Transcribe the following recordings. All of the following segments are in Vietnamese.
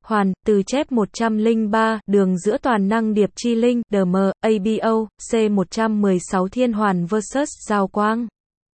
Hoàn, từ chép 103, đường giữa toàn năng điệp chi linh, DM, ABO, C116 Thiên Hoàn vs Giao Quang.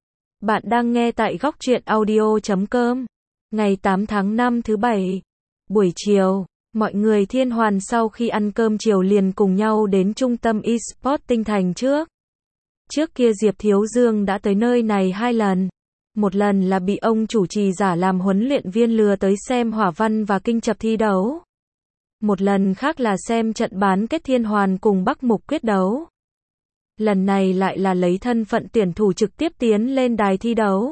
Bạn đang nghe tại góc truyện audio.com. Ngày 8 tháng 5 thứ Bảy. Buổi chiều, mọi người Thiên Hoàn sau khi ăn cơm chiều liền cùng nhau đến trung tâm eSports Tinh Thành trước. Trước kia Diệp Thiếu Dương đã tới nơi này 2 lần. Một lần là bị ông chủ trì giả làm huấn luyện viên lừa tới xem hỏa văn và kinh chập thi đấu. Một lần khác là xem trận bán kết Thiên Hoàn cùng Bắc Mục quyết đấu. Lần này lại là lấy thân phận tuyển thủ trực tiếp tiến lên đài thi đấu.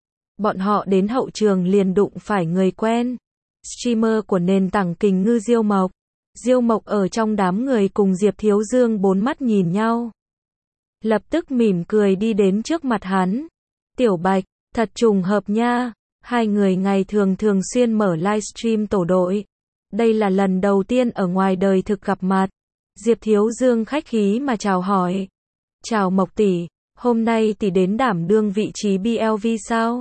Bọn họ đến hậu trường liền đụng phải người quen. Streamer của nền tảng Kình Ngư Diêu Mộc. Diêu Mộc ở trong đám người cùng Diệp Thiếu Dương bốn mắt nhìn nhau. Lập tức mỉm cười đi đến trước mặt hắn. Tiểu Bạch, thật trùng hợp nha. Hai người ngày thường thường xuyên mở livestream tổ đội. Đây là lần đầu tiên ở ngoài đời thực gặp mặt. Diệp Thiếu Dương khách khí mà chào hỏi. Chào Mộc tỷ, hôm nay tỷ đến đảm đương vị trí BLV sao?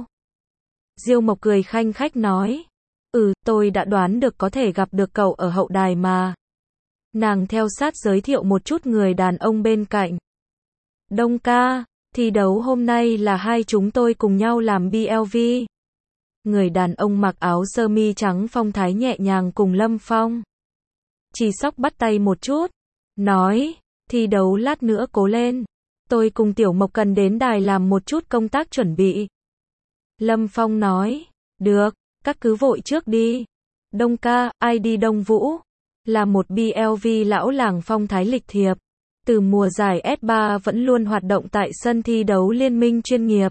Diêu Mộc cười khanh khách nói. Tôi đã đoán được có thể gặp được cậu ở hậu đài mà. Nàng theo sát giới thiệu một chút người đàn ông bên cạnh. Đông ca, thi đấu hôm nay là hai chúng tôi cùng nhau làm BLV. Người đàn ông mặc áo sơ mi trắng phong thái nhẹ nhàng cùng Lâm Phong. Chỉ Sóc bắt tay một chút, nói, thi đấu lát nữa cố lên. Tôi cùng Tiểu Mộc cần đến đài làm một chút công tác chuẩn bị. Lâm Phong nói, được, các cứ vội trước đi. Đông ca, ID Đông Vũ, là một BLV lão làng phong thái lịch thiệp. Từ mùa giải S3 vẫn luôn hoạt động tại sân thi đấu liên minh chuyên nghiệp.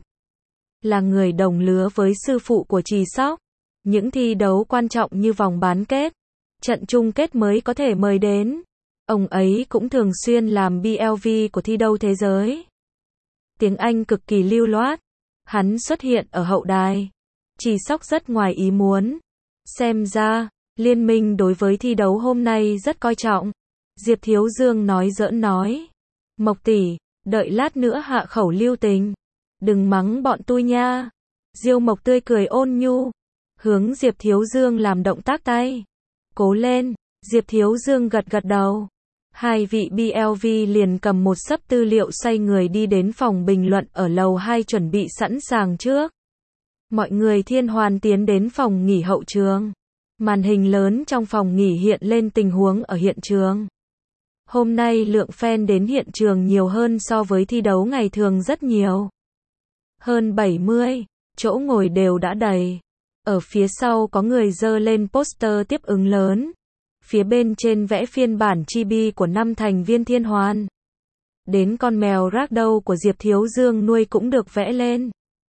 Là người đồng lứa với sư phụ của Trì Sóc. Những thi đấu quan trọng như vòng bán kết, trận chung kết mới có thể mời đến. Ông ấy cũng thường xuyên làm BLV của thi đấu thế giới. Tiếng Anh cực kỳ lưu loát. Hắn xuất hiện ở hậu đài. Trì Sóc rất ngoài ý muốn. Xem ra, liên minh đối với thi đấu hôm nay rất coi trọng. Diệp Thiếu Dương nói giỡn nói. Mộc tỷ, đợi lát nữa hạ khẩu lưu tình. Đừng mắng bọn tôi nha. Diêu Mộc tươi cười ôn nhu. Hướng Diệp Thiếu Dương làm động tác tay. Cố lên. Diệp Thiếu Dương gật gật đầu. Hai vị BLV liền cầm một xấp tư liệu xoay người đi đến phòng bình luận ở lầu 2 chuẩn bị sẵn sàng trước. Mọi người Thiên Hoàn tiến đến phòng nghỉ hậu trường. Màn hình lớn trong phòng nghỉ hiện lên tình huống ở hiện trường. Hôm nay lượng fan đến hiện trường nhiều hơn so với thi đấu ngày thường rất nhiều. Hơn 70, chỗ ngồi đều đã đầy. Ở phía sau có người dơ lên poster tiếp ứng lớn. Phía bên trên vẽ phiên bản chibi của 5 thành viên Thiên Hoàn. Đến con mèo ragdoll của Diệp Thiếu Dương nuôi cũng được vẽ lên.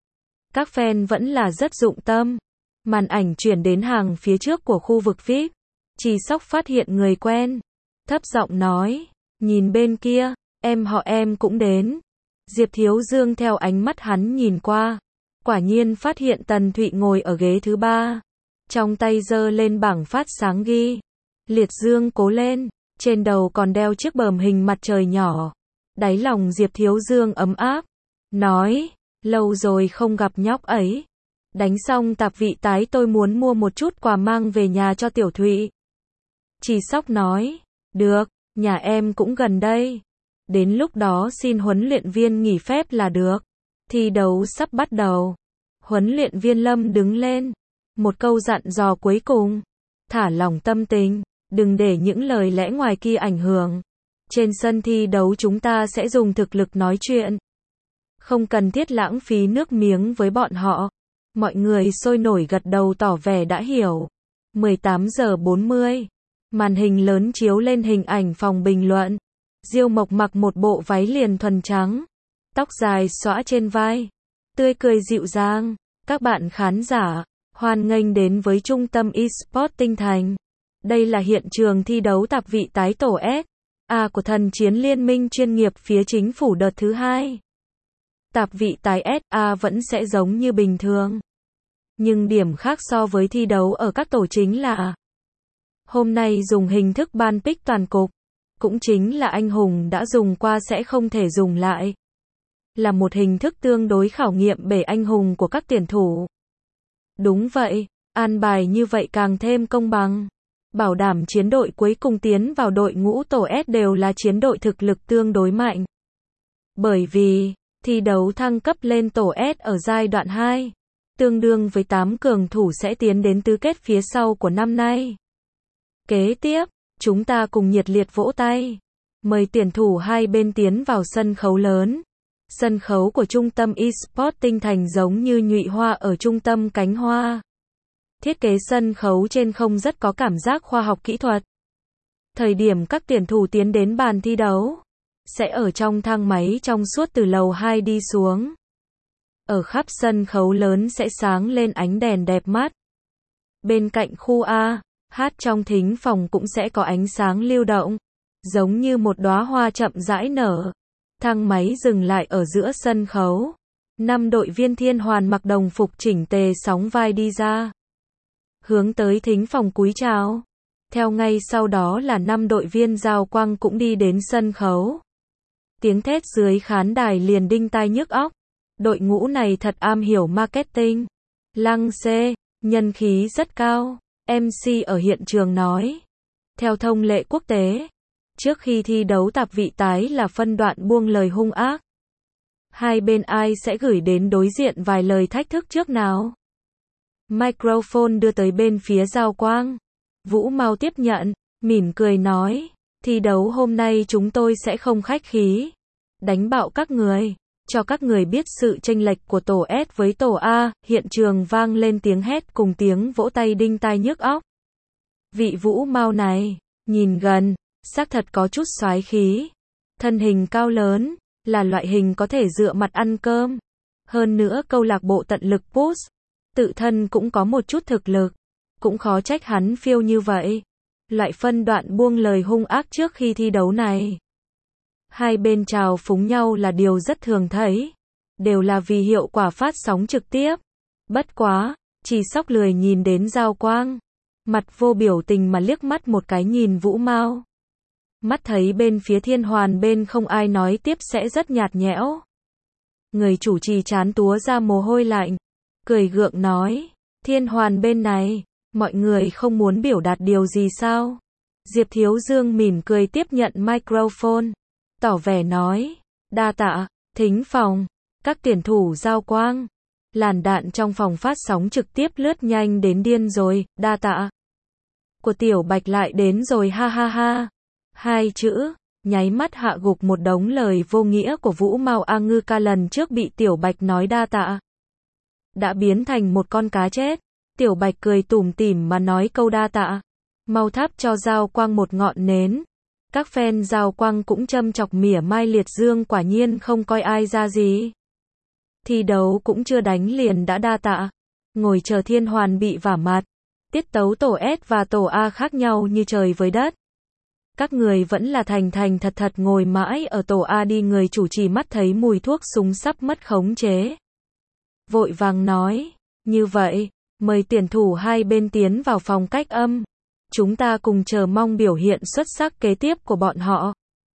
Các fan vẫn là rất dụng tâm. Màn ảnh chuyển đến hàng phía trước của khu vực VIP. Trì Sóc phát hiện người quen. Thấp giọng nói, nhìn bên kia, em họ em cũng đến. Diệp Thiếu Dương theo ánh mắt hắn nhìn qua. Quả nhiên phát hiện Tần Thụy ngồi ở ghế thứ 3. Trong tay giơ lên bảng phát sáng ghi. Liệt Dương cố lên, trên đầu còn đeo chiếc bờm hình mặt trời nhỏ. Đáy lòng Diệp Thiếu Dương ấm áp. Nói, lâu rồi không gặp nhóc ấy. Đánh xong tạp vị tái tôi muốn mua một chút quà mang về nhà cho Tiểu Thụy. Trì Sóc nói, được, nhà em cũng gần đây. Đến lúc đó xin huấn luyện viên nghỉ phép là được. Thi đấu sắp bắt đầu. Huấn luyện viên Lâm đứng lên. Một câu dặn dò cuối cùng. Thả lỏng tâm tình, đừng để những lời lẽ ngoài kia ảnh hưởng. Trên sân thi đấu chúng ta sẽ dùng thực lực nói chuyện. Không cần thiết lãng phí nước miếng với bọn họ. Mọi người sôi nổi gật đầu tỏ vẻ đã hiểu. 18 giờ 40. Màn hình lớn chiếu lên hình ảnh phòng bình luận. Diêu Mộc mặc một bộ váy liền thuần trắng. Tóc dài xõa trên vai. Tươi cười dịu dàng. Các bạn khán giả, hoan nghênh đến với trung tâm eSports Tinh Thành. Đây là hiện trường thi đấu tạp vị tái tổ S.A của thần chiến liên minh chuyên nghiệp phía chính phủ đợt thứ 2. Tạp vị tái S.A vẫn sẽ giống như bình thường. Nhưng điểm khác so với thi đấu ở các tổ chính là hôm nay dùng hình thức ban pick toàn cục. Cũng chính là anh hùng đã dùng qua sẽ không thể dùng lại. Là một hình thức tương đối khảo nghiệm bể anh hùng của các tuyển thủ. Đúng vậy, an bài như vậy càng thêm công bằng. bảo đảm chiến đội cuối cùng tiến vào đội ngũ tổ S đều là chiến đội thực lực tương đối mạnh. Bởi vì, thi đấu thăng cấp lên tổ S ở giai đoạn 2, tương đương với 8 cường thủ sẽ tiến đến tứ kết phía sau của năm nay. Kế tiếp, chúng ta cùng nhiệt liệt vỗ tay, mời tuyển thủ hai bên tiến vào sân khấu lớn. Sân khấu của trung tâm eSports Tinh Thành giống như nhụy hoa ở trung tâm cánh hoa. Thiết kế sân khấu trên không rất có cảm giác khoa học kỹ thuật. Thời điểm các tuyển thủ tiến đến bàn thi đấu, sẽ ở trong thang máy trong suốt từ lầu 2 đi xuống. Ở khắp sân khấu lớn sẽ sáng lên ánh đèn đẹp mắt. Bên cạnh khu A, H trong thính phòng cũng sẽ có ánh sáng lưu động, giống như một đóa hoa chậm rãi nở. Thang máy dừng lại ở giữa sân khấu. 5 đội viên Thiên Hoàn mặc đồng phục chỉnh tề sóng vai đi ra, hướng tới thính phòng cúi chào. Theo ngay sau đó là 5 đội viên Giao Quang cũng đi đến sân khấu. Tiếng thét dưới khán đài liền đinh tai nhức óc. Đội ngũ này thật am hiểu marketing. Lăng C, nhân khí rất cao. MC ở hiện trường nói. Theo thông lệ quốc tế, trước khi thi đấu tạp vị tái là phân đoạn buông lời hung ác. Hai bên ai sẽ gửi đến đối diện vài lời thách thức trước nào? Microphone đưa tới bên phía Giao Quang. Vũ Mau tiếp nhận, mỉm cười nói, thi đấu hôm nay chúng tôi sẽ không khách khí, đánh bạo các người, cho các người biết sự chênh lệch của tổ S với tổ A. Hiện trường vang lên tiếng hét cùng tiếng vỗ tay đinh tai nhức óc. Vị Vũ Mau này, nhìn gần, xác thật có chút soái khí. Thân hình cao lớn, là loại hình có thể dựa mặt ăn cơm. Hơn nữa câu lạc bộ tận lực push, tự thân cũng có một chút thực lực. Cũng khó trách hắn phiêu như vậy. Loại phân đoạn buông lời hung ác trước khi thi đấu này. Hai bên chào phúng nhau là điều rất thường thấy. Đều là vì hiệu quả phát sóng trực tiếp. Bất quá, Chỉ Sóc lười nhìn đến Giao Quang. Mặt vô biểu tình mà liếc mắt một cái nhìn Vũ Mau. Mắt thấy bên phía Thiên Hoàn bên không ai nói tiếp sẽ rất nhạt nhẽo. Người chủ trì chán túa ra mồ hôi lạnh. Cười gượng nói, Thiên Hoàn bên này, mọi người không muốn biểu đạt điều gì sao? Diệp Thiếu Dương mỉm cười tiếp nhận microphone, tỏ vẻ nói, đa tạ, thính phòng, các tuyển thủ Giao Quang. Làn đạn trong phòng phát sóng trực tiếp lướt nhanh đến điên rồi, đa tạ. Của Tiểu Bạch lại đến rồi ha ha ha. Hai chữ, nháy mắt hạ gục một đống lời vô nghĩa của Vũ Mau A Ngư Ca lần trước bị Tiểu Bạch nói đa tạ. Đã biến thành một con cá chết. Tiểu Bạch cười tủm tỉm mà nói câu đa tạ. Mau thắp cho Giao Quang một ngọn nến. Các fan Giao Quang cũng châm chọc mỉa mai Liệt Dương quả nhiên không coi ai ra gì. Thi đấu cũng chưa đánh liền đã đa tạ. Ngồi chờ Thiên Hoàn bị vả mặt. Tiết tấu tổ S và tổ A khác nhau như trời với đất. Các người vẫn là thành thành thật thật ngồi mãi ở tổ A đi. Người chủ trì mắt thấy mùi thuốc súng sắp mất khống chế. Vội vàng nói, như vậy, mời tuyển thủ hai bên tiến vào phòng cách âm. Chúng ta cùng chờ mong biểu hiện xuất sắc kế tiếp của bọn họ.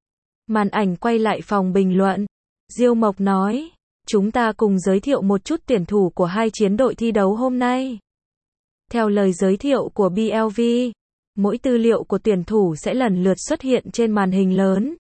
Màn ảnh quay lại phòng bình luận. Diêu Mộc nói, chúng ta cùng giới thiệu một chút tuyển thủ của hai chiến đội thi đấu hôm nay. Theo lời giới thiệu của BLV, mỗi tư liệu của tuyển thủ sẽ lần lượt xuất hiện trên màn hình lớn.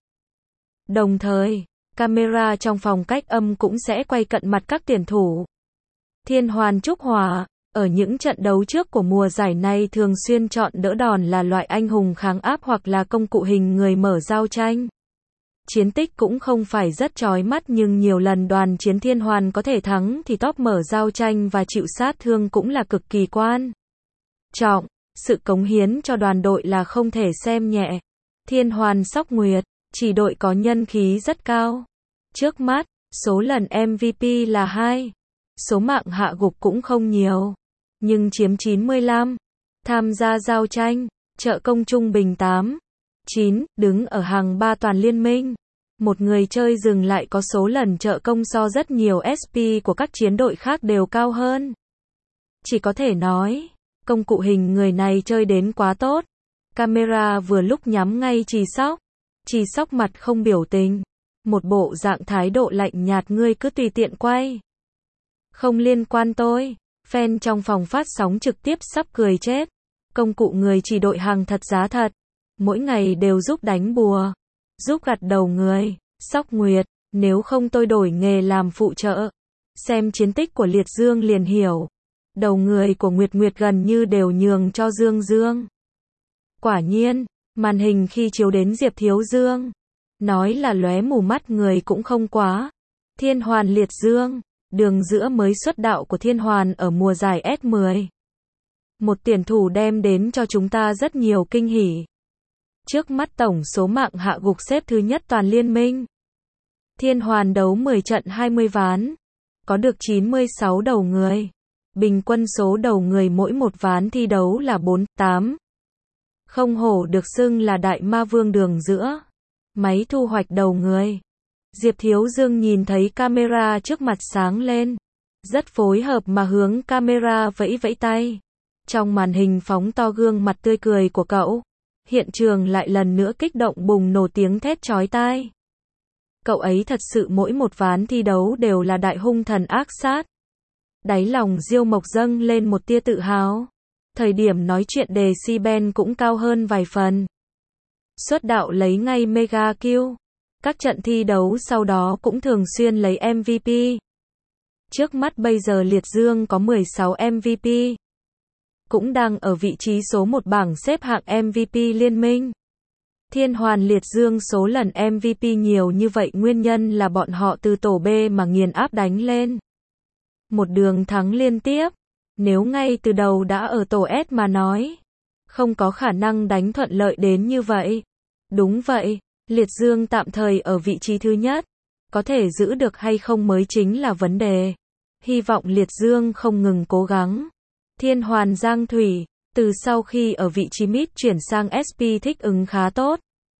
Đồng thời, camera trong phòng cách âm cũng sẽ quay cận mặt các tuyển thủ. Thiên Hoàn Trúc Hỏa, ở những trận đấu trước của mùa giải này thường xuyên chọn đỡ đòn là loại anh hùng kháng áp hoặc là công cụ hình người mở giao tranh. Chiến tích cũng không phải rất chói mắt nhưng nhiều lần đoàn chiến Thiên Hoàn có thể thắng thì top mở giao tranh và chịu sát thương cũng là cực kỳ quan trọng. Sự cống hiến cho đoàn đội là không thể xem nhẹ. Thiên Hoàn Sóc Nguyệt, chỉ đội có nhân khí rất cao. Trước mắt, số lần MVP là 2. Số mạng hạ gục cũng không nhiều, nhưng chiếm 95. Tham gia giao tranh, trợ công trung bình 8. 9, đứng ở hàng 3 toàn liên minh. Một người chơi dừng lại có số lần trợ công so rất nhiều SP của các chiến đội khác đều cao hơn. Chỉ có thể nói, công cụ hình người này chơi đến quá tốt. Camera vừa lúc nhắm ngay Chỉ Sóc. Chỉ Sóc mặt không biểu tình. Một bộ dạng thái độ lạnh nhạt ngươi cứ tùy tiện quay. Không liên quan tôi. Fan trong phòng phát sóng trực tiếp sắp cười chết. Công cụ người chỉ đội hàng thật giá thật. Mỗi ngày đều giúp đánh bùa. Giúp gặt đầu người. Sóc nguyệt. Nếu không tôi đổi nghề làm phụ trợ. Xem chiến tích của Liệt Dương liền hiểu. Đầu người của Nguyệt Nguyệt gần như đều nhường cho Dương Dương. Quả nhiên, màn hình khi chiếu đến Diệp Thiếu Dương. Nói là lóe mù mắt người cũng không quá. Thiên Hoàn Liệt Dương. Đường giữa mới xuất đạo của Thiên Hoàn ở mùa giải S10. Một tuyển thủ đem đến cho chúng ta rất nhiều kinh hỉ. Trước mắt tổng số mạng hạ gục xếp thứ nhất toàn liên minh. Thiên Hoàn đấu 10 trận 20 ván. Có được 96 đầu người. Bình quân số đầu người mỗi một ván thi đấu là 4-8. Không hổ được xưng là đại ma vương đường giữa. Máy thu hoạch đầu người. Diệp Thiếu Dương nhìn thấy camera trước mặt sáng lên. Rất phối hợp mà hướng camera vẫy vẫy tay. Trong màn hình phóng to gương mặt tươi cười của cậu. Hiện trường lại lần nữa kích động bùng nổ tiếng thét chói tai. Cậu ấy thật sự mỗi một ván thi đấu đều là đại hung thần ác sát. Đáy lòng Diêu Mộc dâng lên một tia tự hào. Thời điểm nói chuyện decibel cũng cao hơn vài phần. Xuất đạo lấy ngay mega kill. Các trận thi đấu sau đó cũng thường xuyên lấy MVP. Trước mắt bây giờ Liệt Dương có 16 MVP. Cũng đang ở vị trí số 1 bảng xếp hạng MVP liên minh. Thiên Hoàn Liệt Dương số lần MVP nhiều như vậy nguyên nhân là bọn họ từ tổ B mà nghiền áp đánh lên. Một đường thắng liên tiếp. Nếu ngay từ đầu đã ở tổ S mà nói, không có khả năng đánh thuận lợi đến như vậy. Đúng vậy, Liệt Dương tạm thời ở vị trí thứ nhất. Có thể giữ được hay không mới chính là vấn đề. Hy vọng Liệt Dương không ngừng cố gắng. Thiên Hoàn Giang Thủy, từ sau khi ở vị trí mid chuyển sang SP thích ứng khá tốt.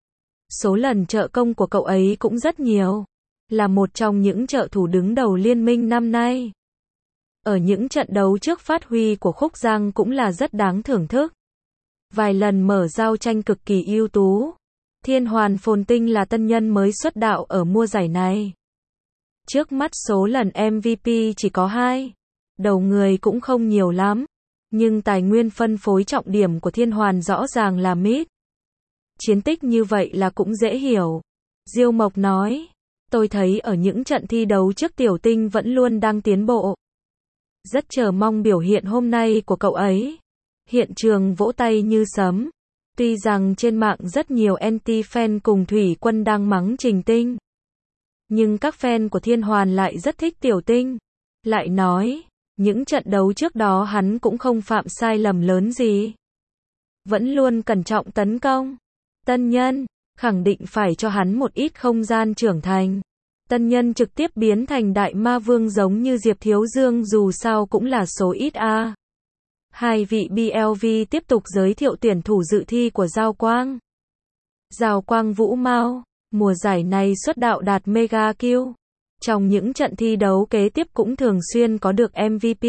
Số lần trợ công của cậu ấy cũng rất nhiều. Là một trong những trợ thủ đứng đầu liên minh năm nay. Ở những trận đấu trước phát huy của Khúc Giang cũng là rất đáng thưởng thức. Vài lần mở giao tranh cực kỳ ưu tú. Thiên Hoàn Phồn Tinh là tân nhân mới xuất đạo ở mùa giải này. Trước mắt số lần MVP chỉ có 2. Đầu người cũng không nhiều lắm. Nhưng tài nguyên phân phối trọng điểm của Thiên Hoàn rõ ràng là mid. Chiến tích như vậy là cũng dễ hiểu. Diêu Mộc nói. Tôi thấy ở những trận thi đấu trước Tiểu Tinh vẫn luôn đang tiến bộ. Rất chờ mong biểu hiện hôm nay của cậu ấy. Hiện trường vỗ tay như sấm. Tuy rằng trên mạng rất nhiều anti-fan cùng Thủy Quân đang mắng Trình Tinh. Nhưng các fan của Thiên Hoàn lại rất thích Tiểu Tinh. Lại nói, những trận đấu trước đó hắn cũng không phạm sai lầm lớn gì. Vẫn luôn cẩn trọng tấn công. Tân nhân, khẳng định phải cho hắn một ít không gian trưởng thành. Tân nhân trực tiếp biến thành đại ma vương giống như Diệp Thiếu Dương dù sao cũng là số ít a. Hai vị BLV tiếp tục giới thiệu tuyển thủ dự thi của Giao Quang. Giao Quang Vũ Mao, mùa giải này xuất đạo đạt mega kill. Trong những trận thi đấu kế tiếp cũng thường xuyên có được MVP.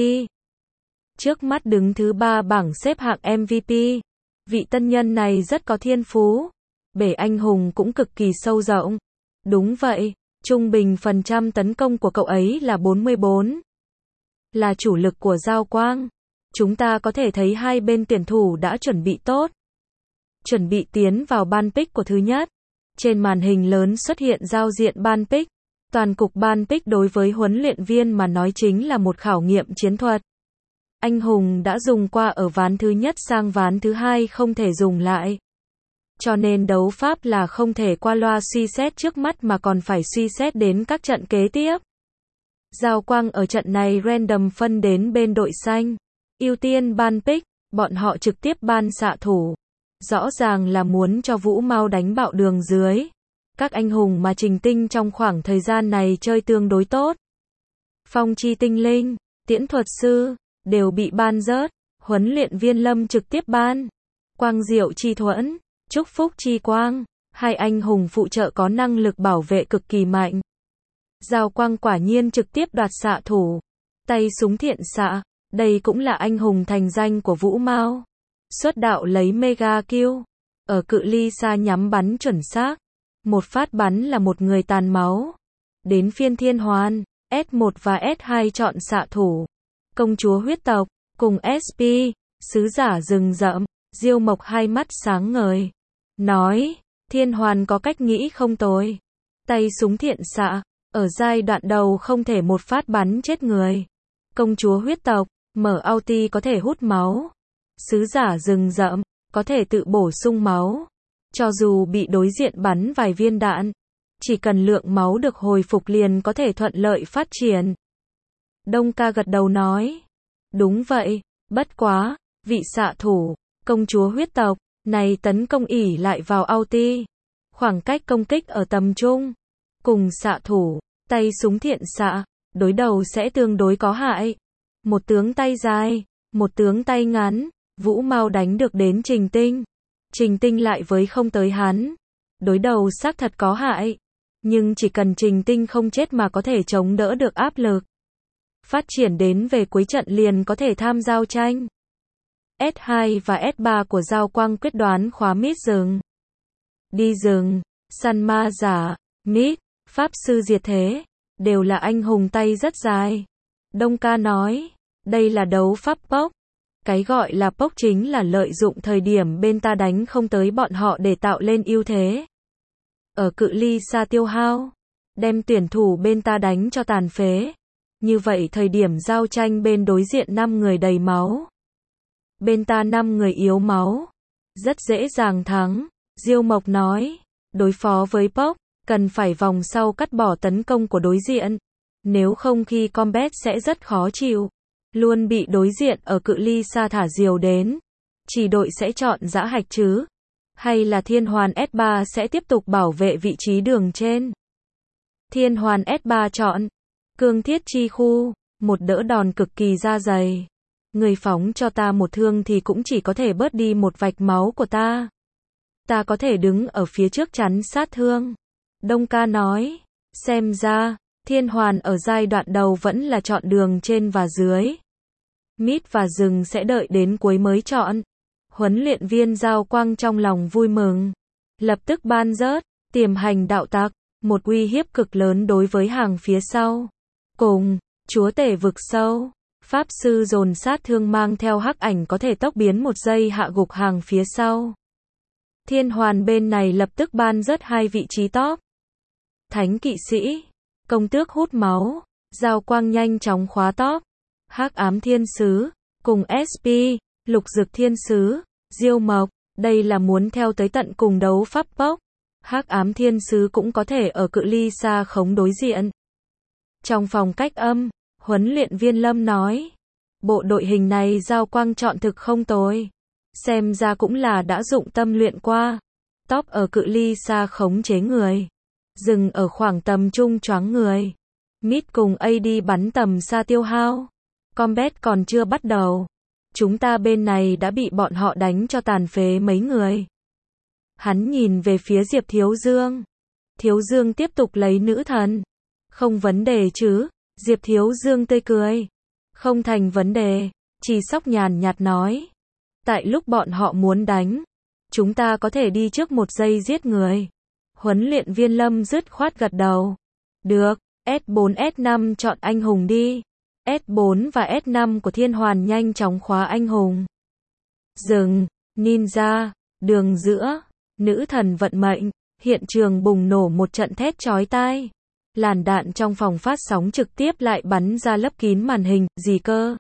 Trước mắt đứng thứ 3 bảng xếp hạng MVP. Vị tân nhân này rất có thiên phú. Bể anh hùng cũng cực kỳ sâu rộng. Đúng vậy, trung bình phần trăm tấn công của cậu ấy là 44. Là chủ lực của Giao Quang. Chúng ta có thể thấy hai bên tuyển thủ đã chuẩn bị tốt. Chuẩn bị tiến vào ban pick của thứ nhất. Trên màn hình lớn xuất hiện giao diện ban pick. Toàn cục ban pick đối với huấn luyện viên mà nói chính là một khảo nghiệm chiến thuật. Anh hùng đã dùng qua ở ván thứ nhất sang ván thứ hai không thể dùng lại. Cho nên đấu pháp là không thể qua loa suy xét trước mắt mà còn phải suy xét đến các trận kế tiếp. Giao Quang ở trận này random phân đến bên đội xanh. Ưu tiên ban pick, bọn họ trực tiếp ban xạ thủ. Rõ ràng là muốn cho Vũ Mao đánh bạo đường dưới. Các anh hùng mà Trình Tinh trong khoảng thời gian này chơi tương đối tốt. Phong Chi Tinh Linh, Tiễn Thuật Sư, đều bị ban rớt. Huấn luyện viên Lâm trực tiếp ban. Quang Diệu Chi Thuẫn, Chúc Phúc Chi Quang, hai anh hùng phụ trợ có năng lực bảo vệ cực kỳ mạnh. Giao Quang quả nhiên trực tiếp đoạt xạ thủ. Tay súng thiện xạ, đây cũng là anh hùng thành danh của Vũ Mao. Xuất đạo lấy mega kill. Ở cự ly xa nhắm bắn chuẩn xác. Một phát bắn là một người tàn máu. Đến phiên Thiên Hoàn, S1 và S2 chọn xạ thủ. Công chúa huyết tộc, cùng SP, sứ giả rừng rậm. Diêu Mộc hai mắt sáng ngời. Nói, Thiên Hoàn có cách nghĩ không tồi. Tay súng thiện xạ, ở giai đoạn đầu không thể một phát bắn chết người. Công chúa huyết tộc, mở ulti có thể hút máu. Sứ giả rừng rậm, có thể tự bổ sung máu. Cho dù bị đối diện bắn vài viên đạn, chỉ cần lượng máu được hồi phục liền có thể thuận lợi phát triển. Đông ca gật đầu nói. Đúng vậy, bất quá, vị xạ thủ, công chúa huyết tộc, này tấn công ỉ lại vào ulti. Khoảng cách công kích ở tầm trung. Cùng xạ thủ, tay súng thiện xạ, đối đầu sẽ tương đối có hại. Một tướng tay dài, một tướng tay ngắn, Vũ Mao đánh được đến Trình Tinh. Trình Tinh lại với không tới hắn. Đối đầu xác thật có hại. Nhưng chỉ cần Trình Tinh không chết mà có thể chống đỡ được áp lực. Phát triển đến về cuối trận liền có thể tham giao tranh. S2 và S3 của Giao Quang quyết đoán khóa mid rừng. Đi rừng, săn ma giả, mid, pháp sư diệt thế, đều là anh hùng tay rất dài. Đông ca nói, đây là đấu pháp POC. Cái gọi là POC chính là lợi dụng thời điểm bên ta đánh không tới bọn họ để tạo lên ưu thế. Ở cự ly xa tiêu hao, đem tuyển thủ bên ta đánh cho tàn phế. Như vậy thời điểm giao tranh bên đối diện 5 người đầy máu. Bên ta 5 người yếu máu. Rất dễ dàng thắng. Diêu Mộc nói, đối phó với POC, cần phải vòng sau cắt bỏ tấn công của đối diện. Nếu không khi combat sẽ rất khó chịu. Luôn bị đối diện ở cự ly xa thả diều đến. Chỉ đội sẽ chọn dã hạch chứ? Hay là Thiên Hoàn S3 sẽ tiếp tục bảo vệ vị trí đường trên? Thiên Hoàn S3 chọn Cương Thiết Chi Khu, một đỡ đòn cực kỳ da dày. Người phóng cho ta một thương thì cũng chỉ có thể bớt đi một vạch máu của ta. Ta có thể đứng ở phía trước chắn sát thương. Đông ca nói, xem ra, Thiên Hoàn ở giai đoạn đầu vẫn là chọn đường trên và dưới. Mid và rừng sẽ đợi đến cuối mới chọn. Huấn luyện viên Giao Quang trong lòng vui mừng. Lập tức ban rớt, tiềm hành đạo tặc, một uy hiếp cực lớn đối với hàng phía sau. Cùng, chúa tể vực sâu, pháp sư dồn sát thương mang theo hắc ảnh có thể tốc biến một giây hạ gục hàng phía sau. Thiên Hoàn bên này lập tức ban rớt 2 vị trí top. Thánh kỵ sĩ, công tước hút máu, Giao Quang nhanh chóng khóa top. Hắc ám thiên sứ, cùng SP, lục dực thiên sứ, Diêu Mộc, đây là muốn theo tới tận cùng đấu pháp POC. Hắc ám thiên sứ cũng có thể ở cự ly xa khống đối diện. Trong phòng cách âm, huấn luyện viên Lâm nói, bộ đội hình này Giao Quang chọn thực không tồi. Xem ra cũng là đã dụng tâm luyện qua. Top ở cự ly xa khống chế người. Dừng ở khoảng tầm trung choáng người. Mid cùng AD bắn tầm xa tiêu hao. Combat còn chưa bắt đầu. Chúng ta bên này đã bị bọn họ đánh cho tàn phế mấy người. Hắn nhìn về phía Diệp Thiếu Dương. Thiếu Dương tiếp tục lấy nữ thần. Không vấn đề chứ? Diệp Thiếu Dương tươi cười. Không thành vấn đề. Chỉ Sóc nhàn nhạt nói. Tại lúc bọn họ muốn đánh, chúng ta có thể đi trước một giây giết người. Huấn luyện viên Lâm dứt khoát gật đầu. Được, S4 S5 chọn anh hùng đi. S4 và S5 của Thiên Hoàn nhanh chóng khóa anh hùng. Rừng, ninja, đường giữa, nữ thần vận mệnh, hiện trường bùng nổ một trận thét chói tai. Làn đạn trong phòng phát sóng trực tiếp lại bắn ra lấp kín màn hình, gì cơ?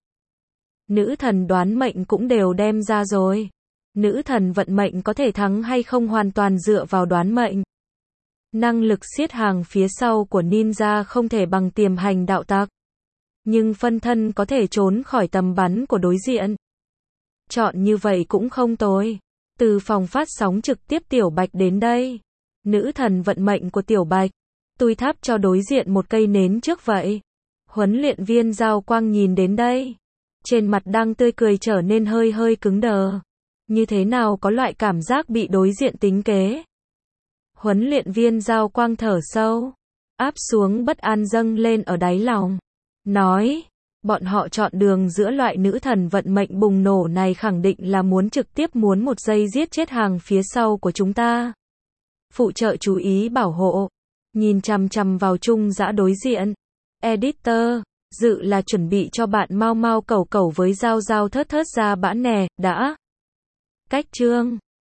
Nữ thần đoán mệnh cũng đều đem ra rồi. Nữ thần vận mệnh có thể thắng hay không hoàn toàn dựa vào đoán mệnh. Năng lực siết hàng phía sau của ninja không thể bằng tiềm hành đạo tặc. Nhưng phân thân có thể trốn khỏi tầm bắn của đối diện. Chọn như vậy cũng không tồi. Từ phòng phát sóng trực tiếp Tiểu Bạch đến đây. Nữ thần vận mệnh của Tiểu Bạch. Tôi thắp cho đối diện một cây nến trước vậy. Huấn luyện viên Giao Quang nhìn đến đây. Trên mặt đang tươi cười trở nên hơi hơi cứng đờ. Như thế nào có loại cảm giác bị đối diện tính kế. Huấn luyện viên Giao Quang thở sâu. Áp xuống bất an dâng lên ở đáy lòng. Nói, bọn họ chọn đường giữa loại nữ thần vận mệnh bùng nổ này khẳng định là muốn trực tiếp muốn một giây giết chết hàng phía sau của chúng ta. Phụ trợ chú ý bảo hộ. Nhìn chằm chằm vào chung dã đối diện. Editor, dự là chuẩn bị cho bạn mau mau cẩu cẩu với dao dao thớt thớt ra bã nè, đã. Cách chương